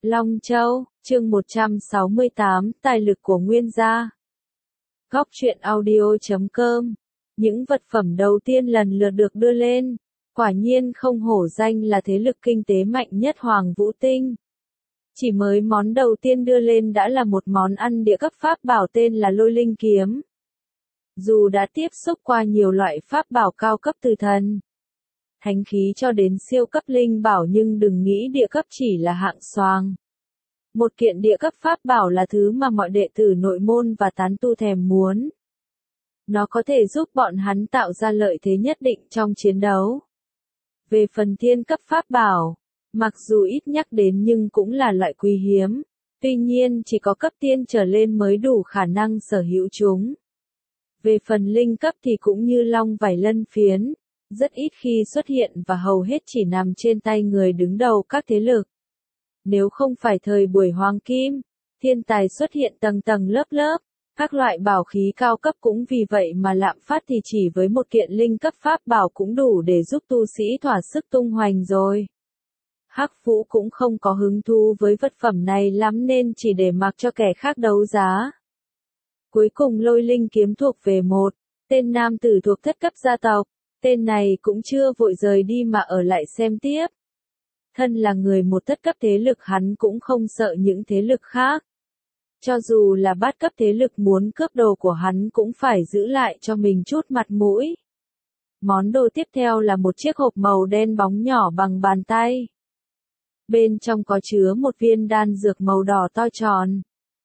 Long Châu, chương 168, tài lực của Nguyên gia. Góc truyện audio.com. Những vật phẩm đầu tiên lần lượt được đưa lên, quả nhiên không hổ danh là thế lực kinh tế mạnh nhất Hoàng Vũ Tinh. Chỉ mới món đầu tiên đưa lên đã là một món ăn địa cấp pháp bảo tên là Lôi Linh Kiếm. Dù đã tiếp xúc qua nhiều loại pháp bảo cao cấp từ thần, thánh khí cho đến siêu cấp linh bảo, nhưng đừng nghĩ địa cấp chỉ là hạng xoàng. Một kiện địa cấp pháp bảo là thứ mà mọi đệ tử nội môn và tán tu thèm muốn. Nó có thể giúp bọn hắn tạo ra lợi thế nhất định trong chiến đấu. Về phần thiên cấp pháp bảo, mặc dù ít nhắc đến nhưng cũng là loại quý hiếm, tuy nhiên chỉ có cấp tiên trở lên mới đủ khả năng sở hữu chúng. Về phần linh cấp thì cũng như long vảy lân phiến, rất ít khi xuất hiện và hầu hết chỉ nằm trên tay người đứng đầu các thế lực. Nếu không phải thời buổi hoàng kim, thiên tài xuất hiện tầng tầng lớp lớp, các loại bảo khí cao cấp cũng vì vậy mà lạm phát, thì chỉ với một kiện linh cấp pháp bảo cũng đủ để giúp tu sĩ thỏa sức tung hoành rồi. Hắc Vũ cũng không có hứng thú với vật phẩm này lắm nên chỉ để mặc cho kẻ khác đấu giá. Cuối cùng Lôi Linh Kiếm thuộc về một tên nam tử thuộc thất cấp gia tộc, tên này cũng chưa vội rời đi mà ở lại xem tiếp. Thân là người một thất cấp thế lực, hắn cũng không sợ những thế lực khác. Cho dù là bát cấp thế lực muốn cướp đồ của hắn cũng phải giữ lại cho mình chút mặt mũi. Món đồ tiếp theo là một chiếc hộp màu đen bóng nhỏ bằng bàn tay. Bên trong có chứa một viên đan dược màu đỏ to tròn.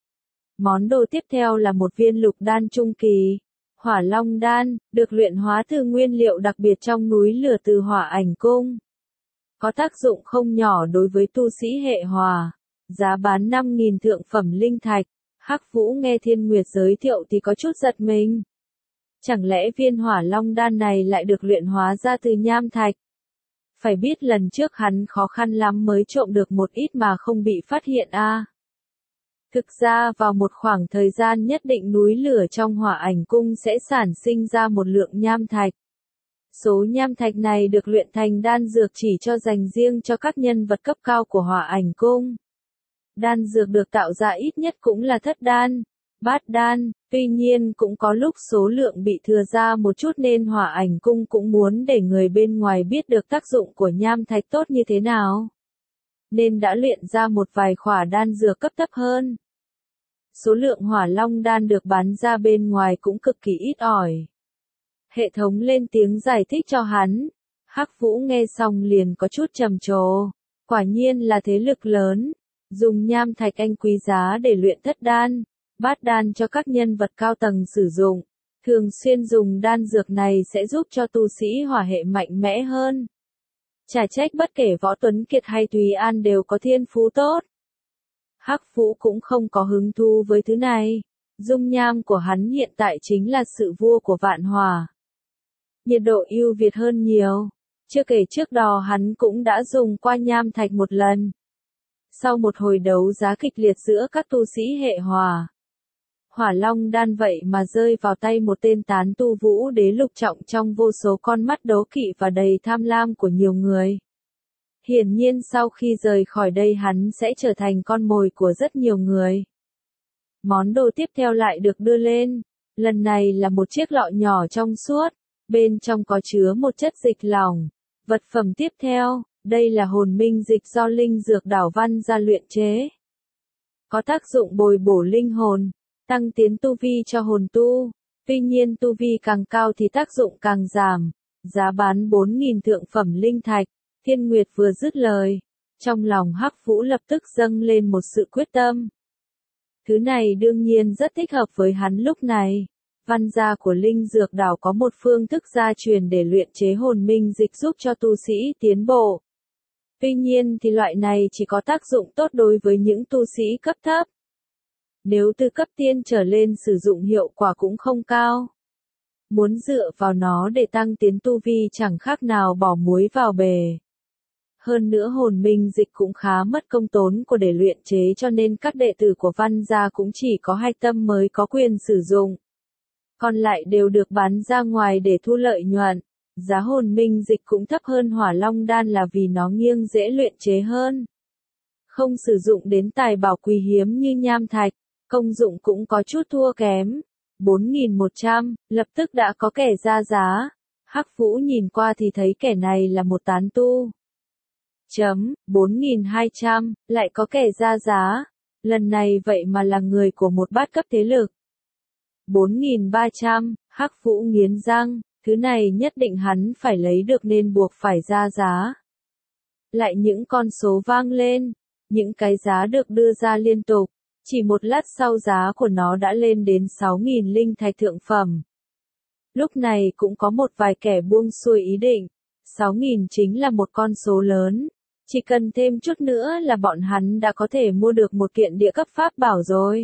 Món đồ tiếp theo là một viên lục đan trung kỳ, Hỏa Long đan, được luyện hóa từ nguyên liệu đặc biệt trong núi lửa từ Hỏa Ảnh Cung. Có tác dụng không nhỏ đối với tu sĩ hệ hỏa. Giá bán 5.000 thượng phẩm linh thạch. Hắc Vũ nghe Thiên Nguyệt giới thiệu thì có chút giật mình. Chẳng lẽ viên Hỏa Long đan này lại được luyện hóa ra từ nham thạch? Phải biết lần trước hắn khó khăn lắm mới trộm được một ít mà không bị phát hiện a. Thực ra vào một khoảng thời gian nhất định, núi lửa trong Hỏa Ảnh Cung sẽ sản sinh ra một lượng nham thạch. Số nham thạch này được luyện thành đan dược chỉ cho dành riêng cho các nhân vật cấp cao của Hỏa Ảnh Cung. Đan dược được tạo ra ít nhất cũng là thất đan, bát đan, tuy nhiên cũng có lúc số lượng bị thừa ra một chút nên Hỏa Ảnh Cung cũng muốn để người bên ngoài biết được tác dụng của nham thạch tốt như thế nào, nên đã luyện ra một vài khỏa đan dược cấp thấp hơn. Số lượng Hỏa Long đan được bán ra bên ngoài cũng cực kỳ ít ỏi. Hệ thống lên tiếng giải thích cho hắn. Hắc Vũ nghe xong liền có chút trầm trồ. Quả nhiên là thế lực lớn, dùng nham thạch anh quý giá để luyện thất đan, bát đan cho các nhân vật cao tầng sử dụng. Thường xuyên dùng đan dược này sẽ giúp cho tu sĩ hỏa hệ mạnh mẽ hơn. Chả trách bất kể Võ Tuấn Kiệt hay Thúy An đều có thiên phú tốt. Hắc Vũ cũng không có hứng thú với thứ này. Dung nham của hắn hiện tại chính là sự vua của vạn hỏa. Nhiệt độ ưu việt hơn nhiều. Chưa kể trước đó hắn cũng đã dùng qua nham thạch một lần. Sau một hồi đấu giá kịch liệt giữa các tu sĩ hệ hỏa, Hỏa Long đan vậy mà rơi vào tay một tên tán tu Vũ Đế lục trọng trong vô số con mắt đố kỵ và đầy tham lam của nhiều người. Hiển nhiên sau khi rời khỏi đây hắn sẽ trở thành con mồi của rất nhiều người. Món đồ tiếp theo lại được đưa lên. Lần này là một chiếc lọ nhỏ trong suốt. Bên trong có chứa một chất dịch lỏng. Vật phẩm tiếp theo, đây là hồn minh dịch do linh dược đảo Văn gia luyện chế. Có tác dụng bồi bổ linh hồn, tăng tiến tu vi cho hồn tu. Tuy nhiên tu vi càng cao thì tác dụng càng giảm. Giá bán 4.000 thượng phẩm linh thạch. Thiên Nguyệt vừa dứt lời, trong lòng Hắc Vũ lập tức dâng lên một sự quyết tâm. Thứ này đương nhiên rất thích hợp với hắn lúc này. Văn gia của linh dược đảo có một phương thức gia truyền để luyện chế hồn minh dịch giúp cho tu sĩ tiến bộ. Tuy nhiên thì loại này chỉ có tác dụng tốt đối với những tu sĩ cấp thấp. Nếu từ cấp tiên trở lên sử dụng hiệu quả cũng không cao. Muốn dựa vào nó để tăng tiến tu vi chẳng khác nào bỏ muối vào bề. Hơn nữa hồn minh dịch cũng khá mất công tốn của để luyện chế, cho nên các đệ tử của Văn gia cũng chỉ có Hai Tâm mới có quyền sử dụng. Còn lại đều được bán ra ngoài để thu lợi nhuận. Giá hồn minh dịch cũng thấp hơn Hỏa Long đan là vì nó nghiêng dễ luyện chế hơn. không sử dụng đến tài bảo quý hiếm như nham thạch, công dụng cũng có chút thua kém. 4.100, lập tức đã có kẻ ra giá. Hắc Vũ nhìn qua thì thấy kẻ này là một tán tu. 4.200, lại có kẻ ra giá. Lần này vậy mà là người của một bát cấp thế lực. 4.300, Hắc Vũ nghiến răng, thứ này nhất định hắn phải lấy được nên buộc phải ra giá. Lại những con số vang lên, những cái giá được đưa ra liên tục, chỉ một lát sau giá của nó đã lên đến 6.000 linh thạch thượng phẩm. Lúc này cũng có một vài kẻ buông xuôi ý định, 6.000 chính là một con số lớn, chỉ cần thêm chút nữa là bọn hắn đã có thể mua được một kiện địa cấp pháp bảo rồi.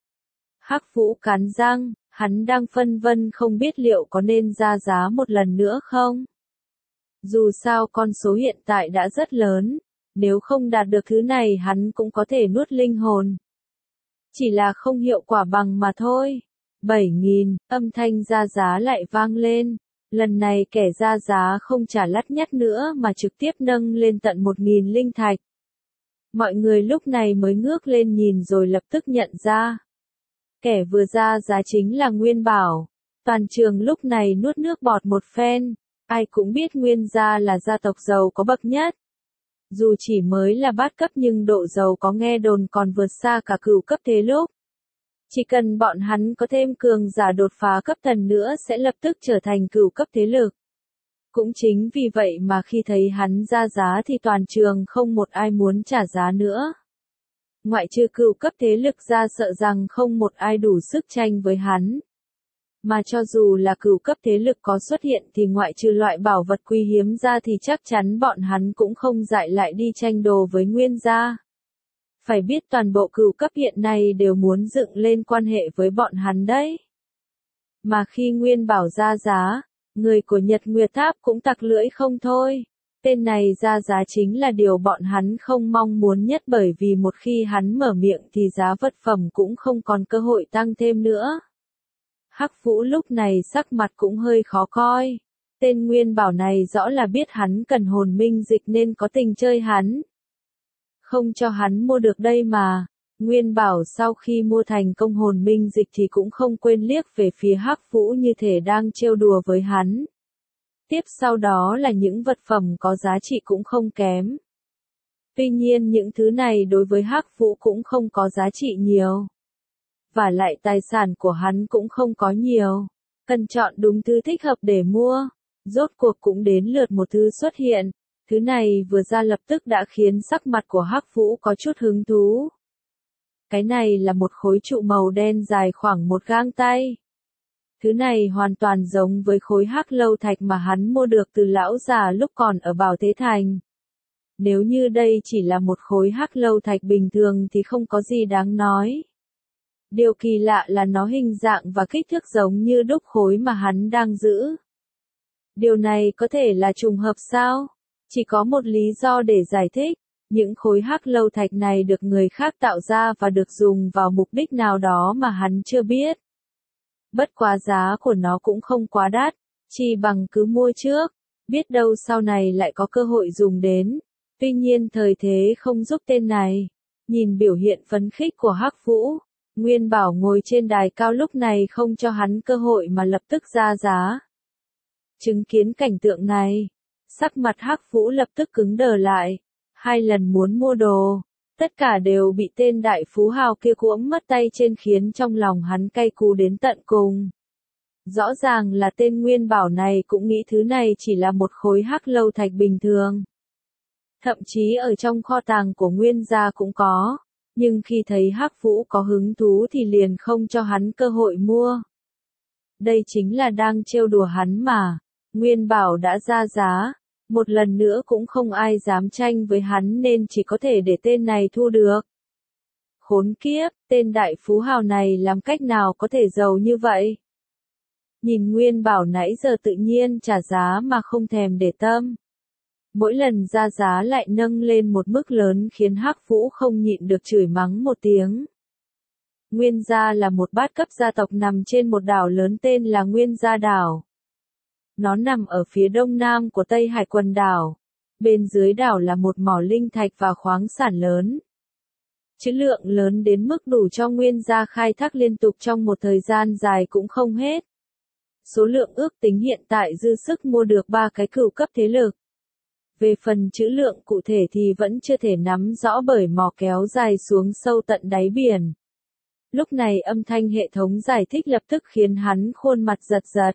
Hắc Vũ cắn răng, hắn đang phân vân không biết liệu có nên ra giá một lần nữa không. Dù sao con số hiện tại đã rất lớn, nếu không đạt được thứ này hắn cũng có thể nuốt linh hồn. Chỉ là không hiệu quả bằng mà thôi. 7.000, âm thanh ra giá lại vang lên. Lần này kẻ ra giá không trả lắt nhắt nữa mà trực tiếp nâng lên tận 1.000 linh thạch. Mọi người lúc này mới ngước lên nhìn rồi lập tức nhận ra. Kẻ vừa ra giá chính là Nguyên Bảo. Toàn trường lúc này nuốt nước bọt một phen. Ai cũng biết Nguyên gia là gia tộc giàu có bậc nhất. Dù chỉ mới là bát cấp nhưng độ giàu có nghe đồn còn vượt xa cả cửu cấp thế lúc. Chỉ cần bọn hắn có thêm cường giả đột phá cấp thần nữa sẽ lập tức trở thành cửu cấp thế lực. Cũng chính vì vậy mà khi thấy hắn ra giá thì toàn trường không một ai muốn trả giá nữa. Ngoại trừ cửu cấp thế lực ra sợ rằng không một ai đủ sức tranh với hắn. Mà cho dù là cửu cấp thế lực có xuất hiện thì ngoại trừ loại bảo vật quý hiếm ra thì chắc chắn bọn hắn cũng không dại lại đi tranh đồ với Nguyên gia. Phải biết toàn bộ cửu cấp hiện nay đều muốn dựng lên quan hệ với bọn hắn đấy. Mà khi Nguyên Bảo ra giá, người của Nhật Nguyệt Tháp cũng tặc lưỡi không thôi. Tên này ra giá chính là điều bọn hắn không mong muốn nhất bởi vì một khi hắn mở miệng thì giá vật phẩm cũng không còn cơ hội tăng thêm nữa. Hắc Vũ lúc này sắc mặt cũng hơi khó coi. Tên Nguyên Bảo này rõ là biết hắn cần hồn minh dịch nên có tình chơi hắn. Không cho hắn mua được đây mà. Nguyên Bảo sau khi mua thành công hồn minh dịch thì cũng không quên liếc về phía Hắc Vũ như thể đang trêu đùa với hắn. Tiếp sau đó là những vật phẩm có giá trị cũng không kém. Tuy nhiên những thứ này đối với Hắc Vũ cũng không có giá trị nhiều. Và lại tài sản của hắn cũng không có nhiều. Cần chọn đúng thứ thích hợp để mua. Rốt cuộc cũng đến lượt một thứ xuất hiện. Thứ này vừa ra lập tức đã khiến sắc mặt của Hắc Vũ có chút hứng thú. Cái này là một khối trụ màu đen dài khoảng một gang tay. Thứ này hoàn toàn giống với khối hắc lâu thạch mà hắn mua được từ lão già lúc còn ở Bảo Thế Thành. Nếu như đây chỉ là một khối hắc lâu thạch bình thường thì không có gì đáng nói. Điều kỳ lạ là nó hình dạng và kích thước giống như đúc khối mà hắn đang giữ. Điều này có thể là trùng hợp sao? Chỉ có một lý do để giải thích. Những khối hắc lâu thạch này được người khác tạo ra và được dùng vào mục đích nào đó mà hắn chưa biết. Bất quá giá của nó cũng không quá đắt, chỉ bằng cứ mua trước, biết đâu sau này lại có cơ hội dùng đến. Tuy nhiên thời thế không giúp tên này. Nhìn biểu hiện phấn khích của Hắc Vũ, Nguyên Bảo ngồi trên đài cao lúc này không cho hắn cơ hội mà lập tức ra giá. Chứng kiến cảnh tượng này, sắc mặt Hắc Vũ lập tức cứng đờ lại. 2 lần muốn mua đồ, tất cả đều bị tên đại phú hào kia cuỗm mất tay trên khiến trong lòng hắn cay cú đến tận cùng. Rõ ràng là tên Nguyên Bảo này cũng nghĩ thứ này chỉ là một khối hắc lâu thạch bình thường. Thậm chí ở trong kho tàng của Nguyên gia cũng có, nhưng khi thấy Hắc Vũ có hứng thú thì liền không cho hắn cơ hội mua. Đây chính là đang trêu đùa hắn mà. Nguyên Bảo đã ra giá. Một lần nữa cũng không ai dám tranh với hắn nên chỉ có thể để tên này thu được. Khốn kiếp, tên đại phú hào này làm cách nào có thể giàu như vậy? Nhìn Nguyên Bảo nãy giờ tự nhiên trả giá mà không thèm để tâm. Mỗi lần ra giá lại nâng lên một mức lớn khiến Hắc Vũ không nhịn được chửi mắng một tiếng. Nguyên gia là một bát cấp gia tộc nằm trên một đảo lớn tên là Nguyên Gia Đảo. Nó nằm ở phía đông nam của Tây Hải quần đảo. Bên dưới đảo là một mỏ linh thạch và khoáng sản lớn. Trữ lượng lớn đến mức đủ cho Nguyên gia khai thác liên tục trong một thời gian dài cũng không hết. Số lượng ước tính hiện tại dư sức mua được 3 cái cửu cấp thế lực. Về phần trữ lượng cụ thể thì vẫn chưa thể nắm rõ bởi mò kéo dài xuống sâu tận đáy biển. Lúc này âm thanh hệ thống giải thích lập tức khiến hắn khuôn mặt giật giật.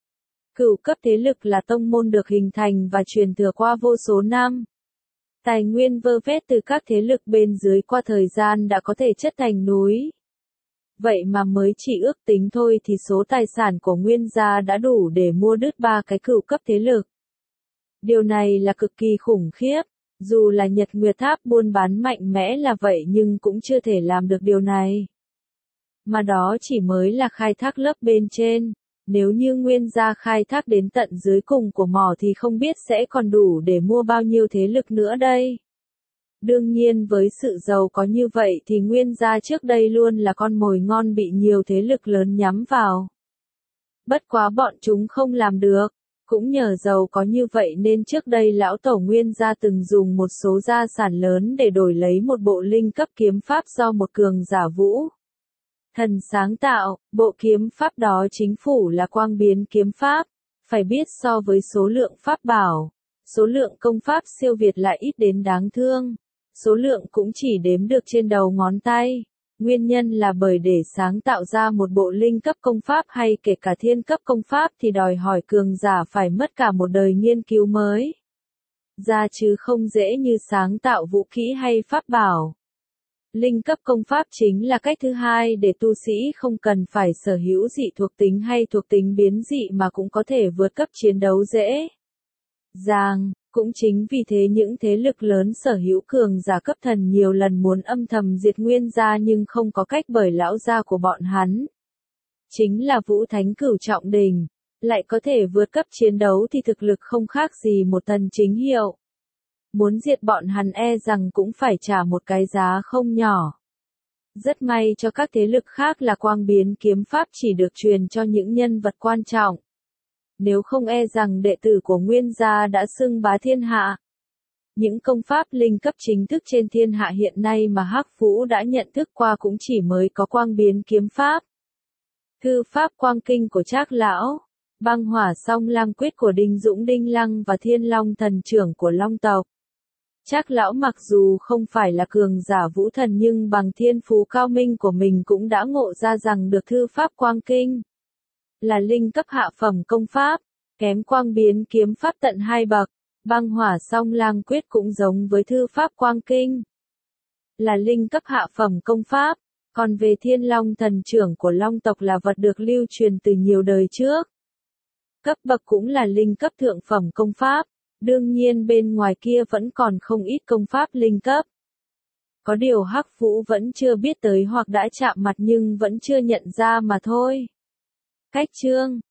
Cửu cấp thế lực là tông môn được hình thành và truyền thừa qua vô số năm. Tài nguyên vơ vét từ các thế lực bên dưới qua thời gian đã có thể chất thành núi. Vậy mà mới chỉ ước tính thôi thì số tài sản của Nguyên gia đã đủ để mua đứt 3 cái cửu cấp thế lực. Điều này là cực kỳ khủng khiếp, dù là Nhật Nguyệt Tháp buôn bán mạnh mẽ là vậy nhưng cũng chưa thể làm được điều này. Mà đó chỉ mới là khai thác lớp bên trên, nếu như Nguyên gia khai thác đến tận dưới cùng của mỏ thì không biết sẽ còn đủ để mua bao nhiêu thế lực nữa đây. Đương nhiên với sự giàu có như vậy thì Nguyên gia trước đây luôn là con mồi ngon bị nhiều thế lực lớn nhắm vào. Bất quá bọn chúng không làm được. Cũng nhờ giàu có như vậy nên trước đây lão tổ Nguyên gia từng dùng một số gia sản lớn để đổi lấy một bộ linh cấp kiếm pháp do một cường giả Vũ Thần sáng tạo. Bộ kiếm pháp đó chính phủ là Quang Biến kiếm pháp. Phải biết so với số lượng pháp bảo, số lượng công pháp siêu việt lại ít đến đáng thương. Số lượng cũng chỉ đếm được trên đầu ngón tay. Nguyên nhân là bởi để sáng tạo ra một bộ linh cấp công pháp hay kể cả thiên cấp công pháp thì đòi hỏi cường giả phải mất cả một đời nghiên cứu mới ra chứ không dễ như sáng tạo vũ khí hay pháp bảo. Linh cấp công pháp chính là cách thứ hai để tu sĩ không cần phải sở hữu dị thuộc tính hay thuộc tính biến dị mà cũng có thể vượt cấp chiến đấu dễ dàng. Cũng chính vì thế những thế lực lớn sở hữu cường giả cấp thần nhiều lần muốn âm thầm diệt Nguyên gia nhưng không có cách bởi lão gia của bọn hắn. Chính là Vũ Thánh Cửu Trọng Đình, lại có thể vượt cấp chiến đấu thì thực lực không khác gì một thần chính hiệu. Muốn diệt bọn hắn e rằng cũng phải trả một cái giá không nhỏ. Rất may cho các thế lực khác là Quang Biến kiếm pháp chỉ được truyền cho những nhân vật quan trọng. Nếu không e rằng đệ tử của Nguyên gia đã xưng bá thiên hạ. Những công pháp linh cấp chính thức trên thiên hạ hiện nay mà Hắc Vũ đã nhận thức qua cũng chỉ mới có Quang Biến kiếm pháp, Thư pháp Quang Kinh của Trác lão, Băng Hỏa Song Lam Quyết của Đinh Dũng Đinh Lăng và Thiên Long Thần Trưởng của Long tộc. Trác lão mặc dù không phải là cường giả vũ thần nhưng bằng thiên phú cao minh của mình cũng đã ngộ ra rằng được thư pháp Quang Kinh là linh cấp hạ phẩm công pháp, kém Quang Biến kiếm pháp tận 2 bậc. Băng Hỏa Song Lang Quyết cũng giống với thư pháp Quang Kinh, là linh cấp hạ phẩm công pháp, còn về Thiên Long Thần Trưởng của Long tộc là vật được lưu truyền từ nhiều đời trước. Cấp bậc cũng là linh cấp thượng phẩm công pháp, đương nhiên bên ngoài kia vẫn còn không ít công pháp linh cấp. Có điều Hắc Vũ vẫn chưa biết tới hoặc đã chạm mặt nhưng vẫn chưa nhận ra mà thôi. Cách chương